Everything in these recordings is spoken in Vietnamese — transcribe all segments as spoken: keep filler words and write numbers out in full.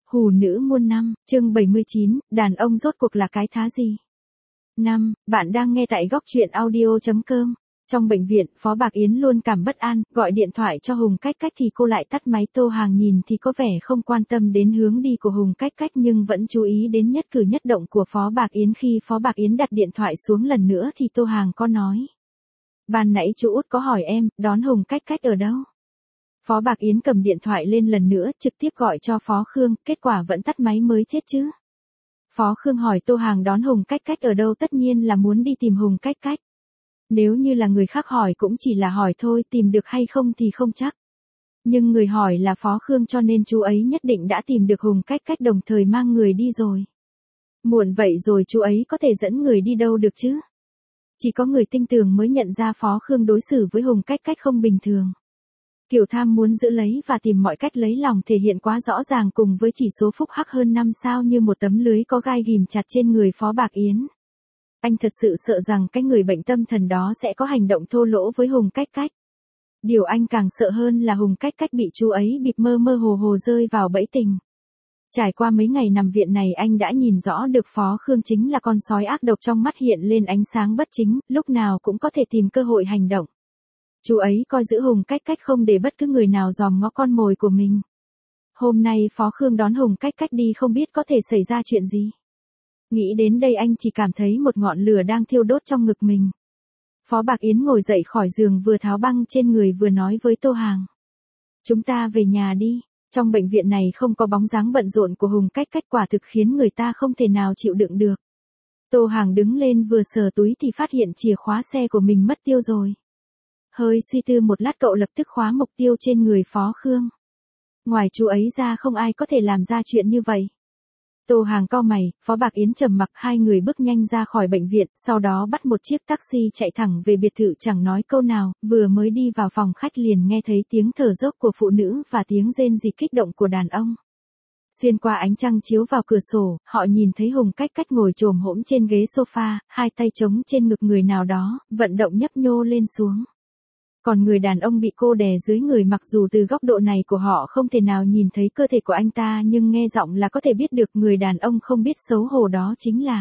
Hù nữ muôn năm, chương bảy mươi chín, đàn ông rốt cuộc là cái thá gì? năm. Bạn đang nghe tại góc truyện audio chấm com. Trong bệnh viện, Phó Bạc Yến luôn cảm bất an, gọi điện thoại cho Hùng Cách Cách thì cô lại tắt máy. Tô Hàng nhìn thì có vẻ không quan tâm đến hướng đi của Hùng Cách Cách nhưng vẫn chú ý đến nhất cử nhất động của Phó Bạc Yến. Khi Phó Bạc Yến đặt điện thoại xuống lần nữa thì Tô Hàng có nói. Ban nãy chú út có hỏi em, đón Hùng Cách Cách ở đâu? Phó Bạc Yến cầm điện thoại lên lần nữa, trực tiếp gọi cho Phó Khương, kết quả vẫn tắt máy mới chết chứ. Phó Khương hỏi Tô Hàng đón Hùng Cách Cách ở đâu, tất nhiên là muốn đi tìm Hùng Cách Cách. Nếu như là người khác hỏi cũng chỉ là hỏi thôi, tìm được hay không thì không chắc. Nhưng người hỏi là Phó Khương cho nên chú ấy nhất định đã tìm được Hùng Cách Cách đồng thời mang người đi rồi. Muộn vậy rồi chú ấy có thể dẫn người đi đâu được chứ? Chỉ có người tinh tường mới nhận ra Phó Khương đối xử với Hùng Cách Cách không bình thường. Kiểu tham muốn giữ lấy và tìm mọi cách lấy lòng thể hiện quá rõ ràng cùng với chỉ số phúc hắc hơn năm sao như một tấm lưới có gai ghìm chặt trên người Phó Bạc Yến. Anh thật sự sợ rằng cái người bệnh tâm thần đó sẽ có hành động thô lỗ với Hùng Cách Cách. Điều anh càng sợ hơn là Hùng Cách Cách bị chú ấy bịp mơ mơ hồ hồ rơi vào bẫy tình. Trải qua mấy ngày nằm viện này anh đã nhìn rõ được Phó Khương chính là con sói ác độc, trong mắt hiện lên ánh sáng bất chính, lúc nào cũng có thể tìm cơ hội hành động. Chú ấy coi giữ Hùng Cách Cách không để bất cứ người nào dòm ngó con mồi của mình. Hôm nay Phó Khương đón Hùng Cách Cách đi không biết có thể xảy ra chuyện gì. Nghĩ đến đây anh chỉ cảm thấy một ngọn lửa đang thiêu đốt trong ngực mình. Phó Bạc Yến ngồi dậy khỏi giường, vừa tháo băng trên người vừa nói với Tô Hàng. Chúng ta về nhà đi, trong bệnh viện này không có bóng dáng bận rộn của Hùng Cách Cách, quả thực khiến người ta không thể nào chịu đựng được. Tô Hàng đứng lên vừa sờ túi thì phát hiện chìa khóa xe của mình mất tiêu rồi. Hơi suy tư một lát cậu lập tức khóa mục tiêu trên người Phó Khương. Ngoài chú ấy ra không ai có thể làm ra chuyện như vậy. Tô Hàng cau mày, Phó Bạc Yến trầm mặc, hai người bước nhanh ra khỏi bệnh viện, sau đó bắt một chiếc taxi chạy thẳng về biệt thự, chẳng nói câu nào, vừa mới đi vào phòng khách liền nghe thấy tiếng thở dốc của phụ nữ và tiếng rên rỉ kích động của đàn ông. Xuyên qua ánh trăng chiếu vào cửa sổ, họ nhìn thấy Hùng Cách Cách ngồi chồm hổm trên ghế sofa, hai tay chống trên ngực người nào đó, vận động nhấp nhô lên xuống. Còn người đàn ông bị cô đè dưới người, mặc dù từ góc độ này của họ không thể nào nhìn thấy cơ thể của anh ta nhưng nghe giọng là có thể biết được người đàn ông không biết xấu hổ đó chính là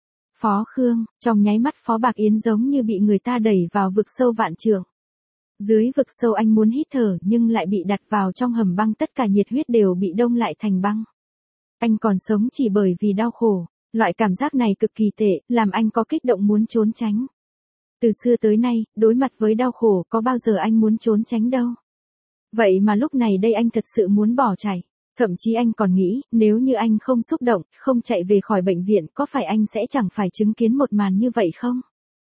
Phó Khương. Trong nháy mắt Phó Bạc Yến giống như bị người ta đẩy vào vực sâu vạn trượng. Dưới vực sâu anh muốn hít thở nhưng lại bị đặt vào trong hầm băng, tất cả nhiệt huyết đều bị đông lại thành băng. Anh còn sống chỉ bởi vì đau khổ, loại cảm giác này cực kỳ tệ, làm anh có kích động muốn trốn tránh. Từ xưa tới nay, đối mặt với đau khổ có bao giờ anh muốn trốn tránh đâu. Vậy mà lúc này đây anh thật sự muốn bỏ chạy. Thậm chí anh còn nghĩ, nếu như anh không xúc động, không chạy về khỏi bệnh viện, có phải anh sẽ chẳng phải chứng kiến một màn như vậy không?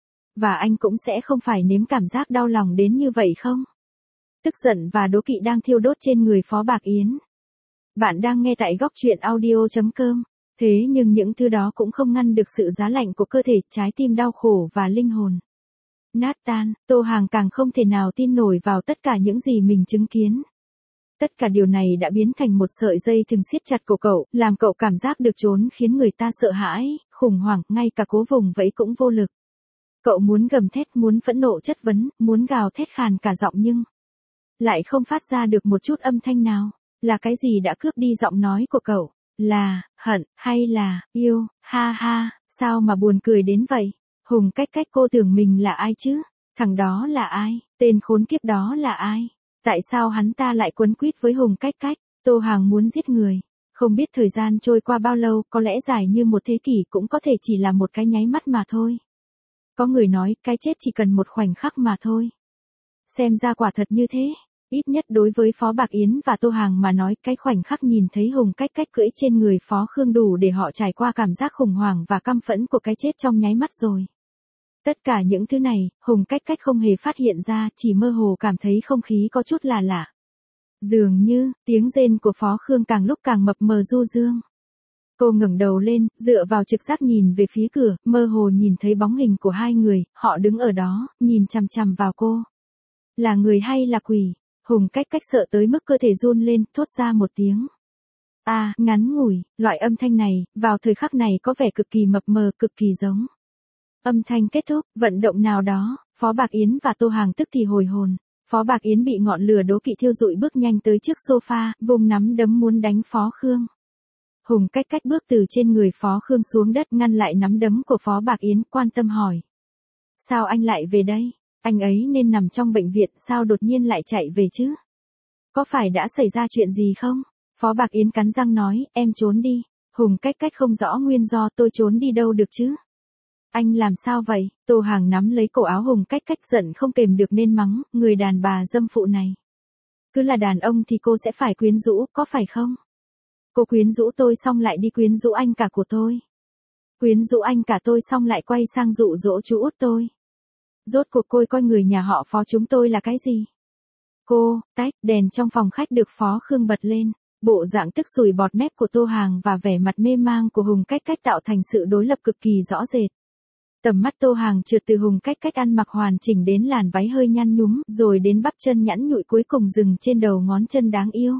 Và anh cũng sẽ không phải nếm cảm giác đau lòng đến như vậy không? Tức giận và đố kỵ đang thiêu đốt trên người Phó Bạc Yến. Bạn đang nghe tại góc truyện audio chấm com. Thế nhưng những thứ đó cũng không ngăn được sự giá lạnh của cơ thể, trái tim đau khổ và linh hồn nát tan. Tô Hàng càng không thể nào tin nổi vào tất cả những gì mình chứng kiến. Tất cả điều này đã biến thành một sợi dây thừng siết chặt cổ cậu, làm cậu cảm giác được trốn, khiến người ta sợ hãi, khủng hoảng, ngay cả cố vùng vẫy cũng vô lực. Cậu muốn gầm thét, muốn phẫn nộ chất vấn, muốn gào thét khàn cả giọng nhưng lại không phát ra được một chút âm thanh nào. Là cái gì đã cướp đi giọng nói của cậu? Là hận hay là yêu? Ha ha, sao mà buồn cười đến vậy? Hùng Cách Cách, cô tưởng mình là ai chứ? Thằng đó là ai? Tên khốn kiếp đó là ai? Tại sao hắn ta lại quấn quýt với Hùng Cách Cách? Tô Hàng muốn giết người. Không biết thời gian trôi qua bao lâu, có lẽ dài như một thế kỷ, cũng có thể chỉ là một cái nháy mắt mà thôi. Có người nói, cái chết chỉ cần một khoảnh khắc mà thôi. Xem ra quả thật như thế. Ít nhất đối với Phó Bạc Yến và Tô Hàng mà nói, cái khoảnh khắc nhìn thấy Hùng Cách Cách cưỡi trên người Phó Khương đủ để họ trải qua cảm giác khủng hoảng và căm phẫn của cái chết trong nháy mắt rồi. Tất cả những thứ này, Hùng Cách Cách không hề phát hiện ra, chỉ mơ hồ cảm thấy không khí có chút là lạ. Dường như, tiếng rên của Phó Khương càng lúc càng mập mờ du dương. Cô ngẩng đầu lên, dựa vào trực giác nhìn về phía cửa, mơ hồ nhìn thấy bóng hình của hai người, họ đứng ở đó, nhìn chằm chằm vào cô. Là người hay là quỷ? Hùng Cách Cách sợ tới mức cơ thể run lên, thốt ra một tiếng. A, à, ngắn ngủi, loại âm thanh này, vào thời khắc này có vẻ cực kỳ mập mờ, cực kỳ giống. Âm thanh kết thúc, vận động nào đó, Phó Bạc Yến và Tô Hàng tức thì hồi hồn. Phó Bạc Yến bị ngọn lửa đố kỵ thiêu rụi, bước nhanh tới trước sofa, vùng nắm đấm muốn đánh Phó Khương. Hùng Cách Cách bước từ trên người Phó Khương xuống đất ngăn lại nắm đấm của Phó Bạc Yến, quan tâm hỏi. Sao anh lại về đây? Anh ấy nên nằm trong bệnh viện, sao đột nhiên lại chạy về chứ? Có phải đã xảy ra chuyện gì không? Phó Bạc Yến cắn răng nói, em trốn đi. Hùng Cách Cách không rõ nguyên do, tôi trốn đi đâu được chứ? Anh làm sao vậy? Tô Hàng nắm lấy cổ áo Hùng Cách Cách, giận không kềm được nên mắng, người đàn bà dâm phụ này. Cứ là đàn ông thì cô sẽ phải quyến rũ, có phải không? Cô quyến rũ tôi xong lại đi quyến rũ anh cả của tôi. Quyến rũ anh cả tôi xong lại quay sang dụ dỗ chú út tôi. Rốt cuộc cô coi người nhà họ Phó chúng tôi là cái gì? Cô, tách, đèn trong phòng khách được Phó Khương bật lên. Bộ dạng tức sùi bọt mép của Tô Hàng và vẻ mặt mê mang của Hùng Cách Cách tạo thành sự đối lập cực kỳ rõ rệt. Tầm mắt Tô Hàng trượt từ Hùng Cách Cách ăn mặc hoàn chỉnh đến làn váy hơi nhăn nhúm, rồi đến bắp chân nhẵn nhụi cuối cùng dừng trên đầu ngón chân đáng yêu.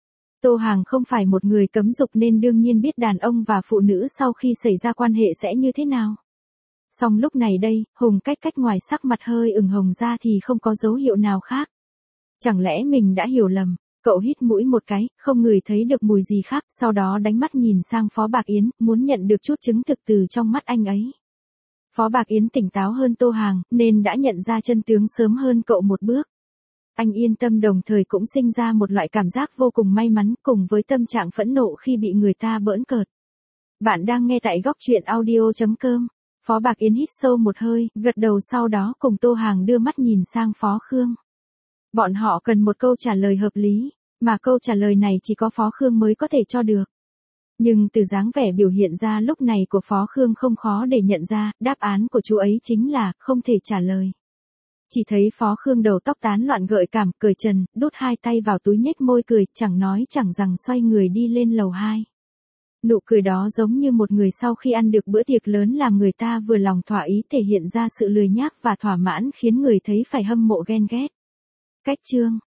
Tô Hàng không phải một người cấm dục nên đương nhiên biết đàn ông và phụ nữ sau khi xảy ra quan hệ sẽ như thế nào. Song lúc này đây, Hùng Cách Cách ngoài sắc mặt hơi ửng hồng ra thì không có dấu hiệu nào khác. Chẳng lẽ mình đã hiểu lầm? Cậu hít mũi một cái, không ngửi thấy được mùi gì khác, sau đó đánh mắt nhìn sang Phó Bạc Yến, muốn nhận được chút chứng thực từ trong mắt anh ấy. Phó Bạc Yến tỉnh táo hơn Tô Hàng, nên đã nhận ra chân tướng sớm hơn cậu một bước. Anh yên tâm, đồng thời cũng sinh ra một loại cảm giác vô cùng may mắn cùng với tâm trạng phẫn nộ khi bị người ta bỡn cợt. Bạn đang nghe tại góc truyện audio chấm com. Phó Bạc Yến hít sâu một hơi, gật đầu, sau đó cùng Tô Hàng đưa mắt nhìn sang Phó Khương. Bọn họ cần một câu trả lời hợp lý, mà câu trả lời này chỉ có Phó Khương mới có thể cho được. Nhưng từ dáng vẻ biểu hiện ra lúc này của Phó Khương không khó để nhận ra, đáp án của chú ấy chính là không thể trả lời. Chỉ thấy Phó Khương đầu tóc tán loạn gợi cảm, cởi trần, đút hai tay vào túi nhếch môi cười, chẳng nói chẳng rằng xoay người đi lên lầu hai. Nụ cười đó giống như một người sau khi ăn được bữa tiệc lớn làm người ta vừa lòng thỏa ý, thể hiện ra sự lười nhác và thỏa mãn khiến người thấy phải hâm mộ ghen ghét. Cách chương